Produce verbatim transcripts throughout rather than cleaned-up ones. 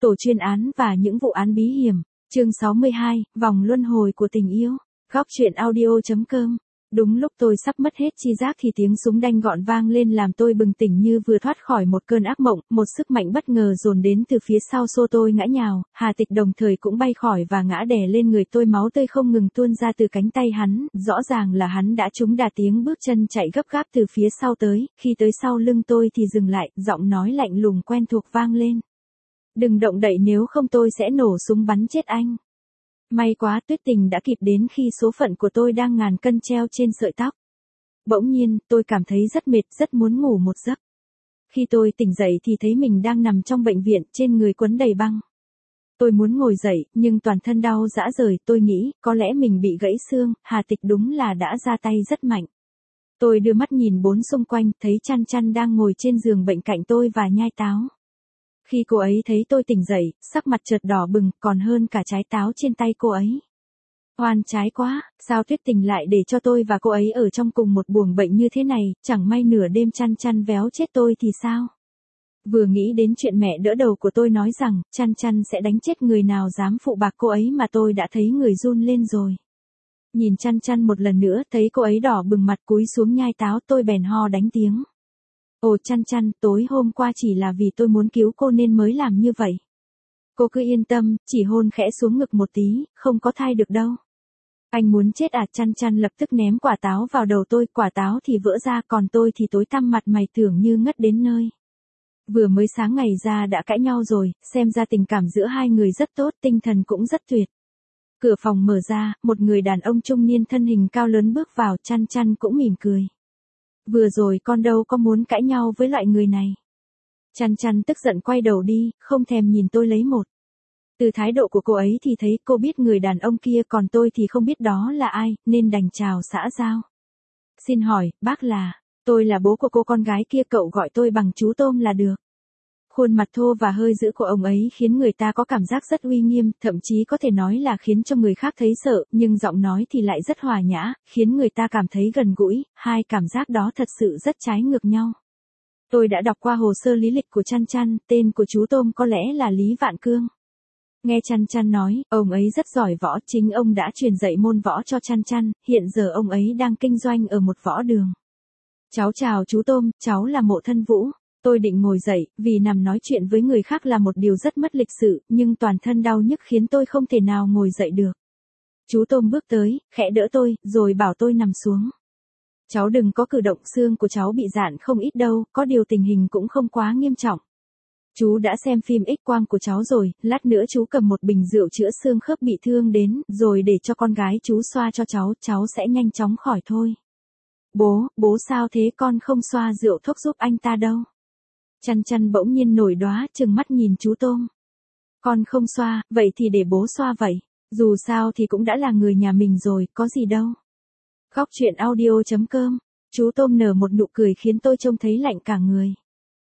tổ chuyên án và những vụ án bí hiểm, chương sáu mươi hai, vòng luân hồi của tình yêu, góc truyện audio chấm com. Đúng lúc tôi sắp mất hết chi giác thì tiếng súng đanh gọn vang lên làm tôi bừng tỉnh như vừa thoát khỏi một cơn ác mộng, một sức mạnh bất ngờ dồn đến từ phía sau xô tôi ngã nhào, Hà Tịch đồng thời cũng bay khỏi và ngã đè lên người tôi, máu tươi không ngừng tuôn ra từ cánh tay hắn, rõ ràng là hắn đã trúng đà. Tiếng bước chân chạy gấp gáp từ phía sau tới, khi tới sau lưng tôi thì dừng lại, giọng nói lạnh lùng quen thuộc vang lên. Đừng động đậy nếu không tôi sẽ nổ súng bắn chết anh. May quá Tuyết Tình đã kịp đến khi số phận của tôi đang ngàn cân treo trên sợi tóc. Bỗng nhiên, tôi cảm thấy rất mệt, rất muốn ngủ một giấc. Khi tôi tỉnh dậy thì thấy mình đang nằm trong bệnh viện, trên người quấn đầy băng. Tôi muốn ngồi dậy, nhưng toàn thân đau rã rời, tôi nghĩ, có lẽ mình bị gãy xương, Hà Tịch đúng là đã ra tay rất mạnh. Tôi đưa mắt nhìn bốn xung quanh, thấy Chăn Chăn đang ngồi trên giường bệnh cạnh tôi và nhai táo. Khi cô ấy thấy tôi tỉnh dậy, sắc mặt chợt đỏ bừng, còn hơn cả trái táo trên tay cô ấy. Oan trái quá, sao Tuyết Tình lại để cho tôi và cô ấy ở trong cùng một buồng bệnh như thế này, chẳng may nửa đêm Chăn Chăn véo chết tôi thì sao? Vừa nghĩ đến chuyện mẹ đỡ đầu của tôi nói rằng, Chăn Chăn sẽ đánh chết người nào dám phụ bạc cô ấy mà tôi đã thấy người run lên rồi. Nhìn Chăn Chăn một lần nữa, thấy cô ấy đỏ bừng mặt cúi xuống nhai táo, tôi bèn ho đánh tiếng. Ồ Chăn Chăn, tối hôm qua chỉ là vì tôi muốn cứu cô nên mới làm như vậy. Cô cứ yên tâm, chỉ hôn khẽ xuống ngực một tí, không có thai được đâu. Anh muốn chết à? Chăn Chăn lập tức ném quả táo vào đầu tôi, quả táo thì vỡ ra, còn tôi thì tối tăm mặt mày tưởng như ngất đến nơi. Vừa mới sáng ngày ra đã cãi nhau rồi, xem ra tình cảm giữa hai người rất tốt, tinh thần cũng rất tuyệt. Cửa phòng mở ra, một người đàn ông trung niên thân hình cao lớn bước vào, Chăn Chăn cũng mỉm cười. Vừa rồi con đâu có muốn cãi nhau với loại người này. Chăn Chăn tức giận quay đầu đi, không thèm nhìn tôi lấy một. Từ thái độ của cô ấy thì thấy cô biết người đàn ông kia, còn tôi thì không biết đó là ai, nên đành chào xã giao. Xin hỏi, bác là, tôi là bố của cô con gái kia, cậu gọi tôi bằng chú Tôm là được. Khuôn mặt thô và hơi dữ của ông ấy khiến người ta có cảm giác rất uy nghiêm, thậm chí có thể nói là khiến cho người khác thấy sợ, nhưng giọng nói thì lại rất hòa nhã, khiến người ta cảm thấy gần gũi, hai cảm giác đó thật sự rất trái ngược nhau. Tôi đã đọc qua hồ sơ lý lịch của Chăn Chăn, tên của chú Tôm có lẽ là Lý Vạn Cương. Nghe Chăn Chăn nói, ông ấy rất giỏi võ, chính ông đã truyền dạy môn võ cho Chăn Chăn, hiện giờ ông ấy đang kinh doanh ở một võ đường. Cháu chào chú Tôm, cháu là Mộ Thân Vũ. Tôi định ngồi dậy, vì nằm nói chuyện với người khác là một điều rất mất lịch sự, nhưng toàn thân đau nhức khiến tôi không thể nào ngồi dậy được. Chú Tôm bước tới, khẽ đỡ tôi, rồi bảo tôi nằm xuống. Cháu đừng có cử động, xương của cháu bị rạn không ít đâu, có điều tình hình cũng không quá nghiêm trọng. Chú đã xem phim X-quang của cháu rồi, lát nữa chú cầm một bình rượu chữa xương khớp bị thương đến, rồi để cho con gái chú xoa cho cháu, cháu sẽ nhanh chóng khỏi thôi. Bố, bố sao thế, con không xoa rượu thuốc giúp anh ta đâu. Chăn Chăn bỗng nhiên nổi đoá, trừng mắt nhìn chú Tôm. Con không xoa, vậy thì để bố xoa vậy, dù sao thì cũng đã là người nhà mình rồi, có gì đâu. Góc truyện audio chấm com, chú Tôm nở một nụ cười khiến tôi trông thấy lạnh cả người.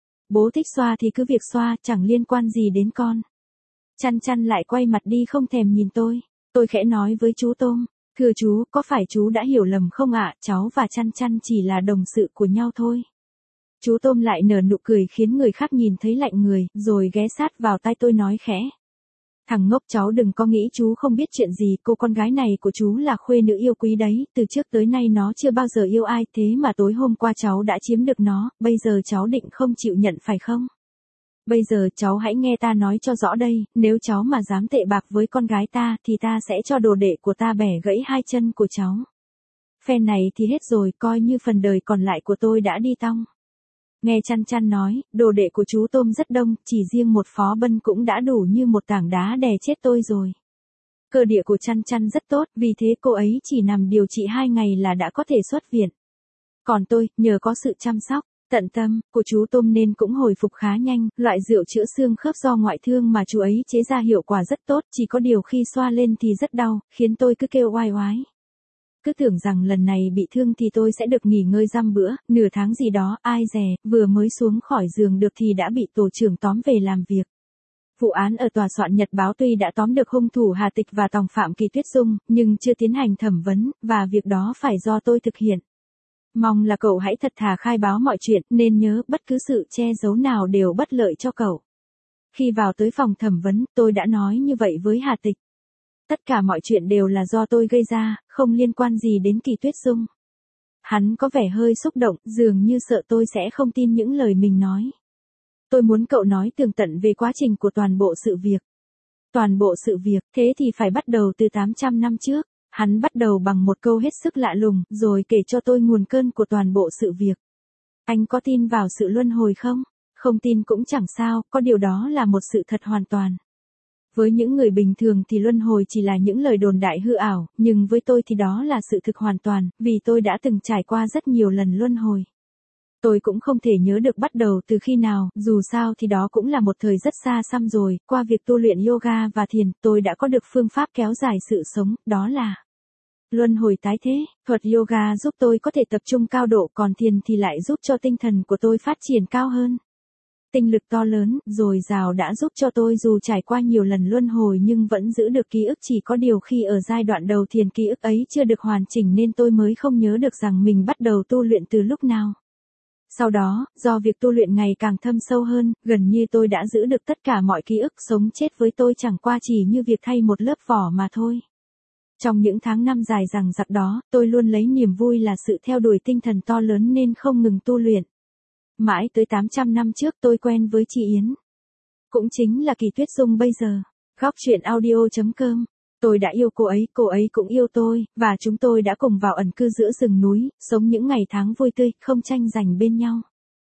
Bố thích xoa thì cứ việc xoa, chẳng liên quan gì đến con. Chăn Chăn lại quay mặt đi không thèm nhìn tôi. Tôi khẽ nói với chú Tôm, thưa chú, có phải chú đã hiểu lầm không ạ, cháu và Chăn Chăn chỉ là đồng sự của nhau thôi. Chú Tôm lại nở nụ cười khiến người khác nhìn thấy lạnh người, rồi ghé sát vào tai tôi nói khẽ. Thằng ngốc, cháu đừng có nghĩ chú không biết chuyện gì, cô con gái này của chú là khuê nữ yêu quý đấy, từ trước tới nay nó chưa bao giờ yêu ai, thế mà tối hôm qua cháu đã chiếm được nó, bây giờ cháu định không chịu nhận phải không? Bây giờ cháu hãy nghe ta nói cho rõ đây, nếu cháu mà dám tệ bạc với con gái ta thì ta sẽ cho đồ đệ của ta bẻ gãy hai chân của cháu. Phen này thì hết rồi, coi như phần đời còn lại của tôi đã đi tong. Nghe Chăn Chăn nói, đồ đệ của chú Tôm rất đông, chỉ riêng một Phó Bân cũng đã đủ như một tảng đá đè chết tôi rồi. Cơ địa của Chăn Chăn rất tốt, vì thế cô ấy chỉ nằm điều trị hai ngày là đã có thể xuất viện. Còn tôi, nhờ có sự chăm sóc, tận tâm, của chú Tôm nên cũng hồi phục khá nhanh, loại rượu chữa xương khớp do ngoại thương mà chú ấy chế ra hiệu quả rất tốt, chỉ có điều khi xoa lên thì rất đau, khiến tôi cứ kêu oai oái. Cứ tưởng rằng lần này bị thương thì tôi sẽ được nghỉ ngơi dăm bữa, nửa tháng gì đó, ai dè, vừa mới xuống khỏi giường được thì đã bị tổ trưởng tóm về làm việc. Vụ án ở tòa soạn Nhật Báo tuy đã tóm được hung thủ Hà Tịch và tòng phạm Kỳ Tuyết Dung, nhưng chưa tiến hành thẩm vấn, và việc đó phải do tôi thực hiện. Mong là cậu hãy thật thà khai báo mọi chuyện, nên nhớ bất cứ sự che giấu nào đều bất lợi cho cậu. Khi vào tới phòng thẩm vấn, tôi đã nói như vậy với Hà Tịch. Tất cả mọi chuyện đều là do tôi gây ra, không liên quan gì đến Kỳ Tuyết Dung. Hắn có vẻ hơi xúc động, dường như sợ tôi sẽ không tin những lời mình nói. Tôi muốn cậu nói tường tận về quá trình của toàn bộ sự việc. Toàn bộ sự việc, thế thì phải bắt đầu từ tám trăm năm trước. Hắn bắt đầu bằng một câu hết sức lạ lùng, rồi kể cho tôi nguồn cơn của toàn bộ sự việc. Anh có tin vào sự luân hồi không? Không tin cũng chẳng sao, có điều đó là một sự thật hoàn toàn. Với những người bình thường thì luân hồi chỉ là những lời đồn đại hư ảo, nhưng với tôi thì đó là sự thực hoàn toàn, vì tôi đã từng trải qua rất nhiều lần luân hồi. Tôi cũng không thể nhớ được bắt đầu từ khi nào, dù sao thì đó cũng là một thời rất xa xăm rồi, qua việc tu luyện yoga và thiền, tôi đã có được phương pháp kéo dài sự sống, đó là luân hồi tái thế. Thuật yoga giúp tôi có thể tập trung cao độ, còn thiền thì lại giúp cho tinh thần của tôi phát triển cao hơn. Tinh lực to lớn, dồi dào đã giúp cho tôi dù trải qua nhiều lần luân hồi nhưng vẫn giữ được ký ức, chỉ có điều khi ở giai đoạn đầu thiền ký ức ấy chưa được hoàn chỉnh nên tôi mới không nhớ được rằng mình bắt đầu tu luyện từ lúc nào. Sau đó, do việc tu luyện ngày càng thâm sâu hơn, gần như tôi đã giữ được tất cả mọi ký ức, sống chết với tôi chẳng qua chỉ như việc thay một lớp vỏ mà thôi. Trong những tháng năm dài dằng dặc đó, tôi luôn lấy niềm vui là sự theo đuổi tinh thần to lớn nên không ngừng tu luyện. Mãi tới tám trăm năm trước tôi quen với chị Yến. Cũng chính là Kỳ Tuyết Dung bây giờ. Góc truyện audio chấm com. Tôi đã yêu cô ấy, cô ấy cũng yêu tôi, và chúng tôi đã cùng vào ẩn cư giữa rừng núi, sống những ngày tháng vui tươi, không tranh giành bên nhau.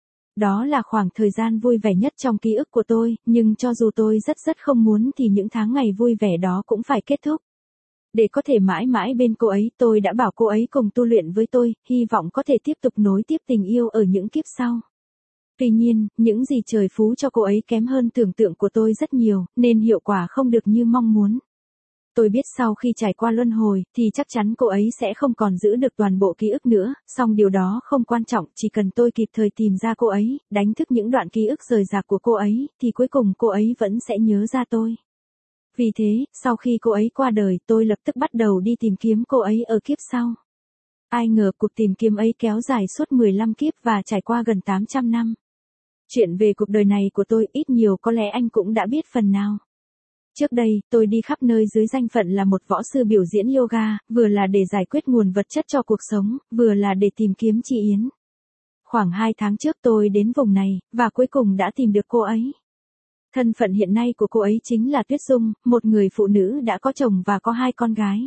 Đó là khoảng thời gian vui vẻ nhất trong ký ức của tôi, nhưng cho dù tôi rất rất không muốn thì những tháng ngày vui vẻ đó cũng phải kết thúc. Để có thể mãi mãi bên cô ấy, tôi đã bảo cô ấy cùng tu luyện với tôi, hy vọng có thể tiếp tục nối tiếp tình yêu ở những kiếp sau. Tuy nhiên, những gì trời phú cho cô ấy kém hơn tưởng tượng của tôi rất nhiều, nên hiệu quả không được như mong muốn. Tôi biết sau khi trải qua luân hồi, thì chắc chắn cô ấy sẽ không còn giữ được toàn bộ ký ức nữa, song điều đó không quan trọng, chỉ cần tôi kịp thời tìm ra cô ấy, đánh thức những đoạn ký ức rời rạc của cô ấy, thì cuối cùng cô ấy vẫn sẽ nhớ ra tôi. Vì thế, sau khi cô ấy qua đời, tôi lập tức bắt đầu đi tìm kiếm cô ấy ở kiếp sau. Ai ngờ cuộc tìm kiếm ấy kéo dài suốt mười lăm kiếp và trải qua gần tám trăm năm. Chuyện về cuộc đời này của tôi ít nhiều có lẽ anh cũng đã biết phần nào. Trước đây, tôi đi khắp nơi dưới danh phận là một võ sư biểu diễn yoga, vừa là để giải quyết nguồn vật chất cho cuộc sống, vừa là để tìm kiếm chị Yến. Khoảng hai tháng trước tôi đến vùng này, và cuối cùng đã tìm được cô ấy. Thân phận hiện nay của cô ấy chính là Tuyết Dung, một người phụ nữ đã có chồng và có hai con gái.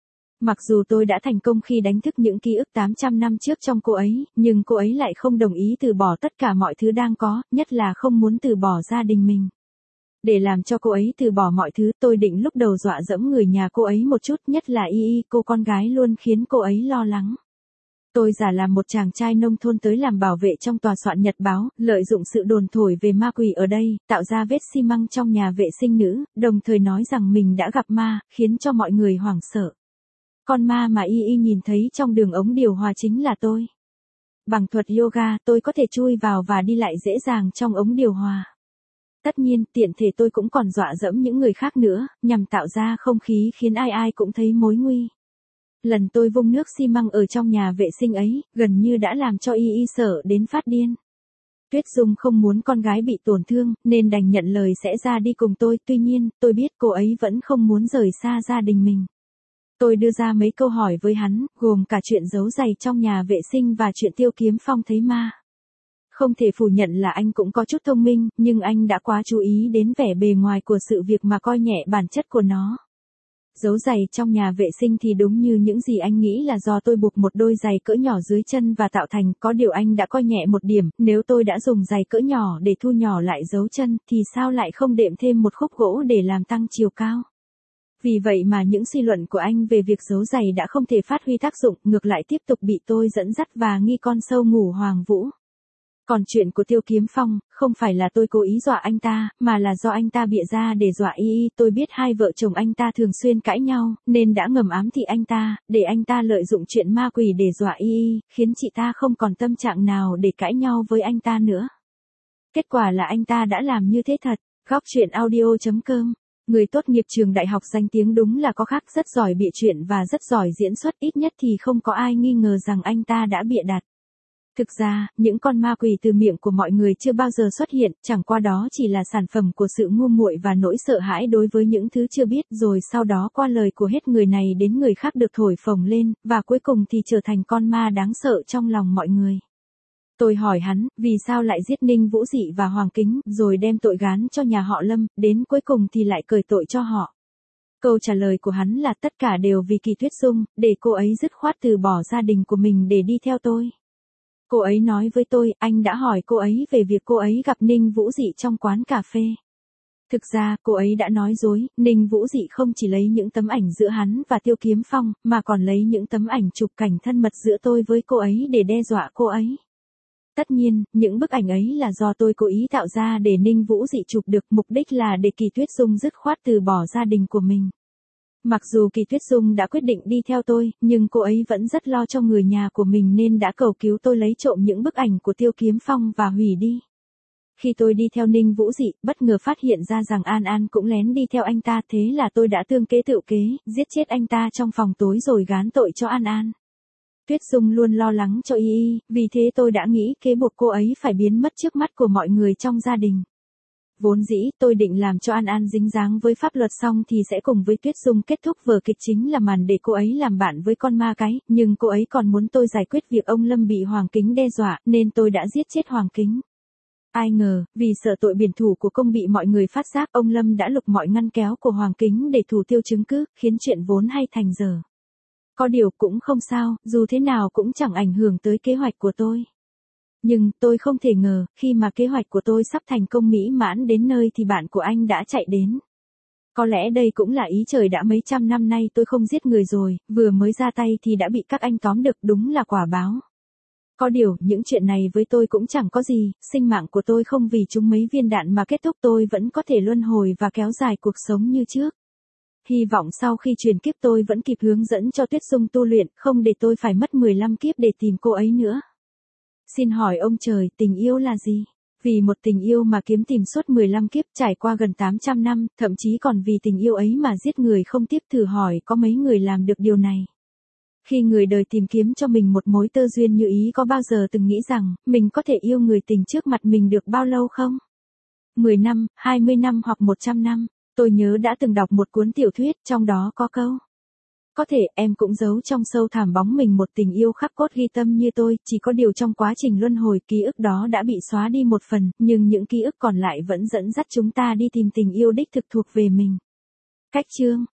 Mặc dù tôi đã thành công khi đánh thức những ký ức tám trăm năm trước trong cô ấy, nhưng cô ấy lại không đồng ý từ bỏ tất cả mọi thứ đang có, nhất là không muốn từ bỏ gia đình mình. Để làm cho cô ấy từ bỏ mọi thứ, tôi định lúc đầu dọa dẫm người nhà cô ấy một chút, nhất là Y Y, cô con gái luôn khiến cô ấy lo lắng. Tôi giả làm một chàng trai nông thôn tới làm bảo vệ trong tòa soạn nhật báo, lợi dụng sự đồn thổi về ma quỷ ở đây, tạo ra vết xi măng trong nhà vệ sinh nữ, đồng thời nói rằng mình đã gặp ma, khiến cho mọi người hoảng sợ. Con ma mà Y Y nhìn thấy trong đường ống điều hòa chính là tôi. Bằng thuật yoga, tôi có thể chui vào và đi lại dễ dàng trong ống điều hòa. Tất nhiên, tiện thể tôi cũng còn dọa dẫm những người khác nữa, nhằm tạo ra không khí khiến ai ai cũng thấy mối nguy. Lần tôi vung nước xi măng ở trong nhà vệ sinh ấy, gần như đã làm cho Y Y sợ đến phát điên. Tuyết Dung không muốn con gái bị tổn thương, nên đành nhận lời sẽ ra đi cùng tôi, tuy nhiên, tôi biết cô ấy vẫn không muốn rời xa gia đình mình. Tôi đưa ra mấy câu hỏi với hắn, gồm cả chuyện giấu giày trong nhà vệ sinh và chuyện Tiêu Kiếm Phong thấy ma. Không thể phủ nhận là anh cũng có chút thông minh, nhưng anh đã quá chú ý đến vẻ bề ngoài của sự việc mà coi nhẹ bản chất của nó. Giấu giày trong nhà vệ sinh thì đúng như những gì anh nghĩ là do tôi buộc một đôi giày cỡ nhỏ dưới chân và tạo thành, có điều anh đã coi nhẹ một điểm, nếu tôi đã dùng giày cỡ nhỏ để thu nhỏ lại dấu chân, thì sao lại không đệm thêm một khúc gỗ để làm tăng chiều cao. Vì vậy mà những suy luận của anh về việc giấu giày đã không thể phát huy tác dụng, ngược lại tiếp tục bị tôi dẫn dắt và nghi con sâu ngủ Hoàng Vũ. Còn chuyện của Tiêu Kiếm Phong, không phải là tôi cố ý dọa anh ta, mà là do anh ta bịa ra để dọa Y Y. Tôi biết hai vợ chồng anh ta thường xuyên cãi nhau, nên đã ngầm ám thị anh ta, để anh ta lợi dụng chuyện ma quỷ để dọa Y Y, khiến chị ta không còn tâm trạng nào để cãi nhau với anh ta nữa. Kết quả là anh ta đã làm như thế thật. Góc truyện audio chấm com. Người tốt nghiệp trường đại học danh tiếng đúng là có khác, rất giỏi bịa chuyện và rất giỏi diễn xuất, ít nhất thì không có ai nghi ngờ rằng anh ta đã bịa đặt. Thực ra, những con ma quỷ từ miệng của mọi người chưa bao giờ xuất hiện, chẳng qua đó chỉ là sản phẩm của sự ngu muội và nỗi sợ hãi đối với những thứ chưa biết, rồi sau đó qua lời của hết người này đến người khác được thổi phồng lên, và cuối cùng thì trở thành con ma đáng sợ trong lòng mọi người. Tôi hỏi hắn, vì sao lại giết Ninh Vũ Dị và Hoàng Kính, rồi đem tội gán cho nhà họ Lâm, đến cuối cùng thì lại cởi tội cho họ. Câu trả lời của hắn là tất cả đều vì Kỳ Tuyết Dung, để cô ấy dứt khoát từ bỏ gia đình của mình để đi theo tôi. Cô ấy nói với tôi, anh đã hỏi cô ấy về việc cô ấy gặp Ninh Vũ Dị trong quán cà phê. Thực ra, cô ấy đã nói dối, Ninh Vũ Dị không chỉ lấy những tấm ảnh giữa hắn và Tiêu Kiếm Phong, mà còn lấy những tấm ảnh chụp cảnh thân mật giữa tôi với cô ấy để đe dọa cô ấy. Tất nhiên, những bức ảnh ấy là do tôi cố ý tạo ra để Ninh Vũ Dị chụp được, mục đích là để Kỳ Tuyết Dung dứt khoát từ bỏ gia đình của mình. Mặc dù Kỳ Tuyết Dung đã quyết định đi theo tôi, nhưng cô ấy vẫn rất lo cho người nhà của mình nên đã cầu cứu tôi lấy trộm những bức ảnh của Tiêu Kiếm Phong và hủy đi. Khi tôi đi theo Ninh Vũ Dị, bất ngờ phát hiện ra rằng An An cũng lén đi theo anh ta, thế là tôi đã tương kế tự kế, giết chết anh ta trong phòng tối rồi gán tội cho An An. Tuyết Dung luôn lo lắng cho Y Y, vì thế tôi đã nghĩ kế buộc cô ấy phải biến mất trước mắt của mọi người trong gia đình. Vốn dĩ, tôi định làm cho An An dính dáng với pháp luật xong thì sẽ cùng với Tuyết Dung kết thúc vở kịch chính là màn để cô ấy làm bạn với con ma cái, nhưng cô ấy còn muốn tôi giải quyết việc ông Lâm bị Hoàng Kính đe dọa, nên tôi đã giết chết Hoàng Kính. Ai ngờ, vì sợ tội biển thủ của công bị mọi người phát giác, ông Lâm đã lục mọi ngăn kéo của Hoàng Kính để thủ tiêu chứng cứ, khiến chuyện vốn hay thành dở. Có điều cũng không sao, dù thế nào cũng chẳng ảnh hưởng tới kế hoạch của tôi. Nhưng, tôi không thể ngờ, khi mà kế hoạch của tôi sắp thành công mỹ mãn đến nơi thì bạn của anh đã chạy đến. Có lẽ đây cũng là ý trời đã, mấy trăm năm nay tôi không giết người rồi, vừa mới ra tay thì đã bị các anh tóm được, đúng là quả báo. Có điều, những chuyện này với tôi cũng chẳng có gì, sinh mạng của tôi không vì trúng mấy viên đạn mà kết thúc, tôi vẫn có thể luân hồi và kéo dài cuộc sống như trước. Hy vọng sau khi chuyển kiếp tôi vẫn kịp hướng dẫn cho Tuyết Dung tu luyện, không để tôi phải mất mười lăm kiếp để tìm cô ấy nữa. Xin hỏi ông trời, tình yêu là gì? Vì một tình yêu mà kiếm tìm suốt mười lăm kiếp, trải qua gần tám trăm năm, thậm chí còn vì tình yêu ấy mà giết người không tiếc, thử hỏi có mấy người làm được điều này? Khi người đời tìm kiếm cho mình một mối tơ duyên như ý, có bao giờ từng nghĩ rằng mình có thể yêu người tình trước mặt mình được bao lâu không? mười năm, hai mươi năm hoặc một trăm năm. Tôi nhớ đã từng đọc một cuốn tiểu thuyết, trong đó có câu: có thể em cũng giấu trong sâu thẳm bóng mình một tình yêu khắc cốt ghi tâm như tôi, chỉ có điều trong quá trình luân hồi ký ức đó đã bị xóa đi một phần, nhưng những ký ức còn lại vẫn dẫn dắt chúng ta đi tìm tình yêu đích thực thuộc về mình. Cách chương